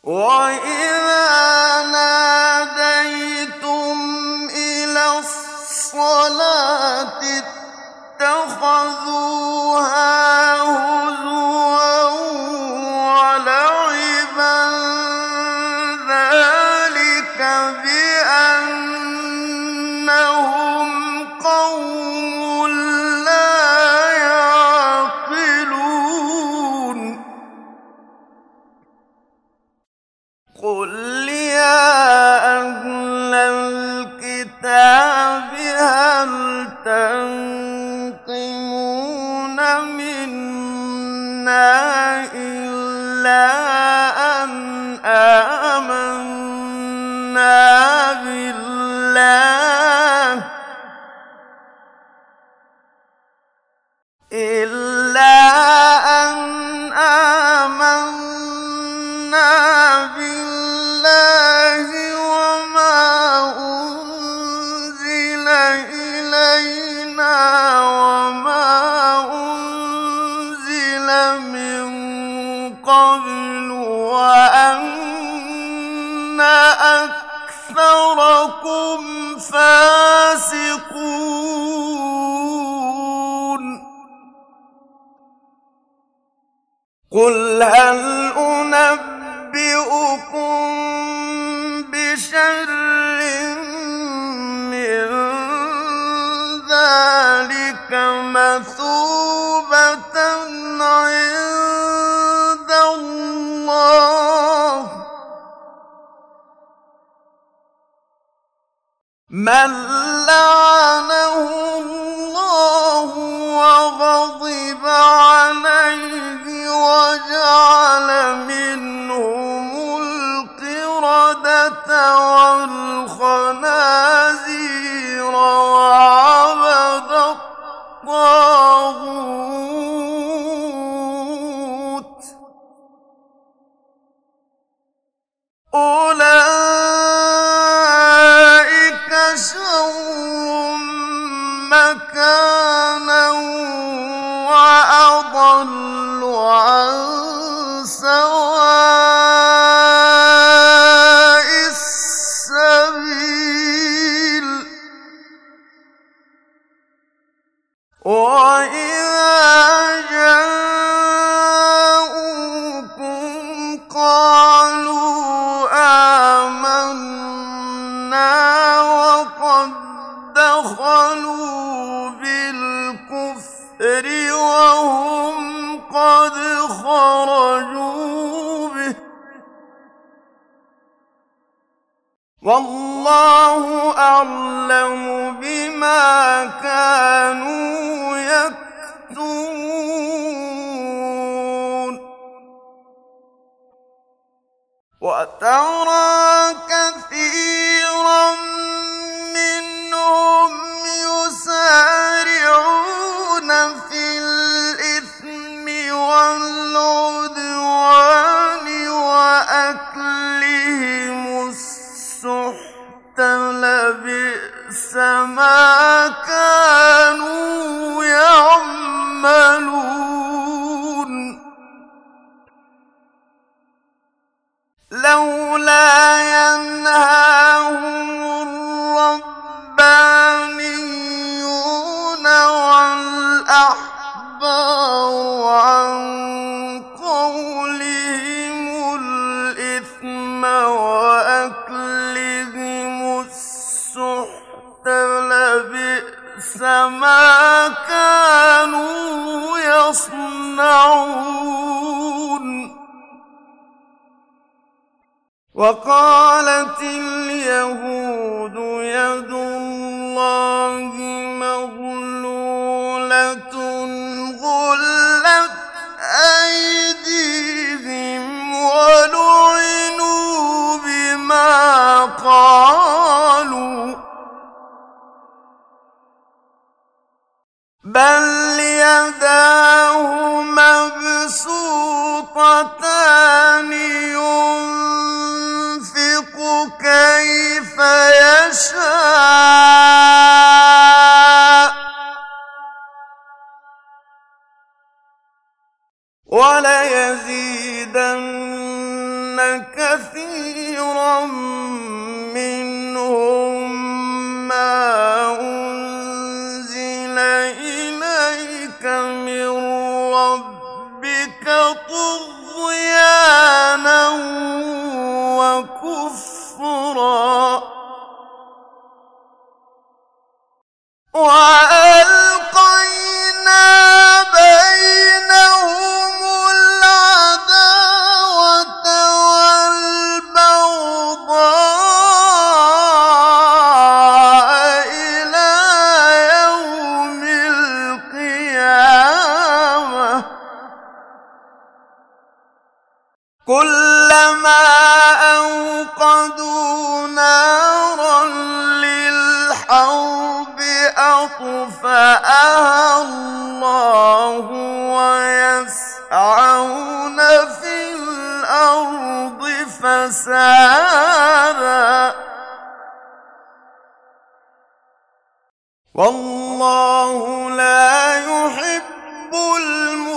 وَإِذَا نَادَيْتُمْ إِلَى الصَّلَاةِ اتَّخَذُوهَا هُزُوًا وَلَعِبًا ۚ ذَٰلِكَ بِأَنَّهُمْ قَوْمٌ لَّا يَعْقِلُونَ قُلْ يَا أَهْلَ الْكِتَابِ هَلْ تَنقِمُونَ مِنَّا إِلَّا أَنْ آمَنَّا بِاللَّهِ وَمَا أُنزِلَ إِلَيْنَا وَمَا أُنزِلَ مِن قَبْلُ وَأَنَّ أَكْثَرَكُمْ فَاسِقُونَ قُلْ هَلْ أُنَبِّئُكُم بِشَرٍّ مِّن ذَٰلِكَ مَثُوبَةً عِندَ اللَّهِ ۚ مَن لَّعَنَهُ اللَّهُ وَغَضِبَ عَلَيْهِ وَجَعَلَ مِنْهُمُ الْقِرَدَةَ وَالْخَنَازِيرَ وَعَبَدَ الطَّاغُوتَ ۚ أُولَٰئِكَ شَرٌّ مَّكَانًا وَأَضَلُّ عَن سَوَاءِ السَّبِيلِ وَإِذَا جَاءُوكُمْ قَالُوا آمَنَّا وَقَد دَّخَلُوا بِالْكُفْرِ وَهُمْ قَدْ خَرَجُوا بِهِ ۚ وَاللَّهُ أَعْلَمُ بِمَا كَانُوا يَكْتُمُونَ وَتَرَىٰ كَثِيرًا مِّنْهُمْ يُسَارِعُونَ فِي الْإِثْمِ وَالْعُدْوَانِ وَأَكْلِهِمُ السُّحْتَ ۚ لَبِئْسَ مَا كَانُوا يَعْمَلُونَ لَوْلَا يَنْهَاهُمُ الرَّبَّانِيُّونَ وَالْأَحْبَارُ عَن قَوْلِهِمُ الْإِثْمَ وَأَكْلِهِمُ السُّحْتَ ۚ لَبِئْسَ مَا كَانُوا يَصْنَعُونَ وَقَالَتِ الْيَهُودُ يَدُ اللَّهِ مَغْلُولَةٌ غُلَّتْ أَيْدِيهِمْ وَلُعِنُوا بِمَا قَالُوا ۘ بَلْ يَدَاهُ مَبْسُوطَتَانِ يُنفِقُ كَيْفَ يَشَاءُ ۚ وَلَيَزِيدَنَّ كَثِيرًا كثيرا منهم ما أنزل إليك من ربك طغيانا وكفرا وألقينا بينهم العداوة والبغضاء إلى يوم القيامة كلما أوقدوا نارا للحرب أطفأها الله ويسعون في الأرض فسادا والله لا يحب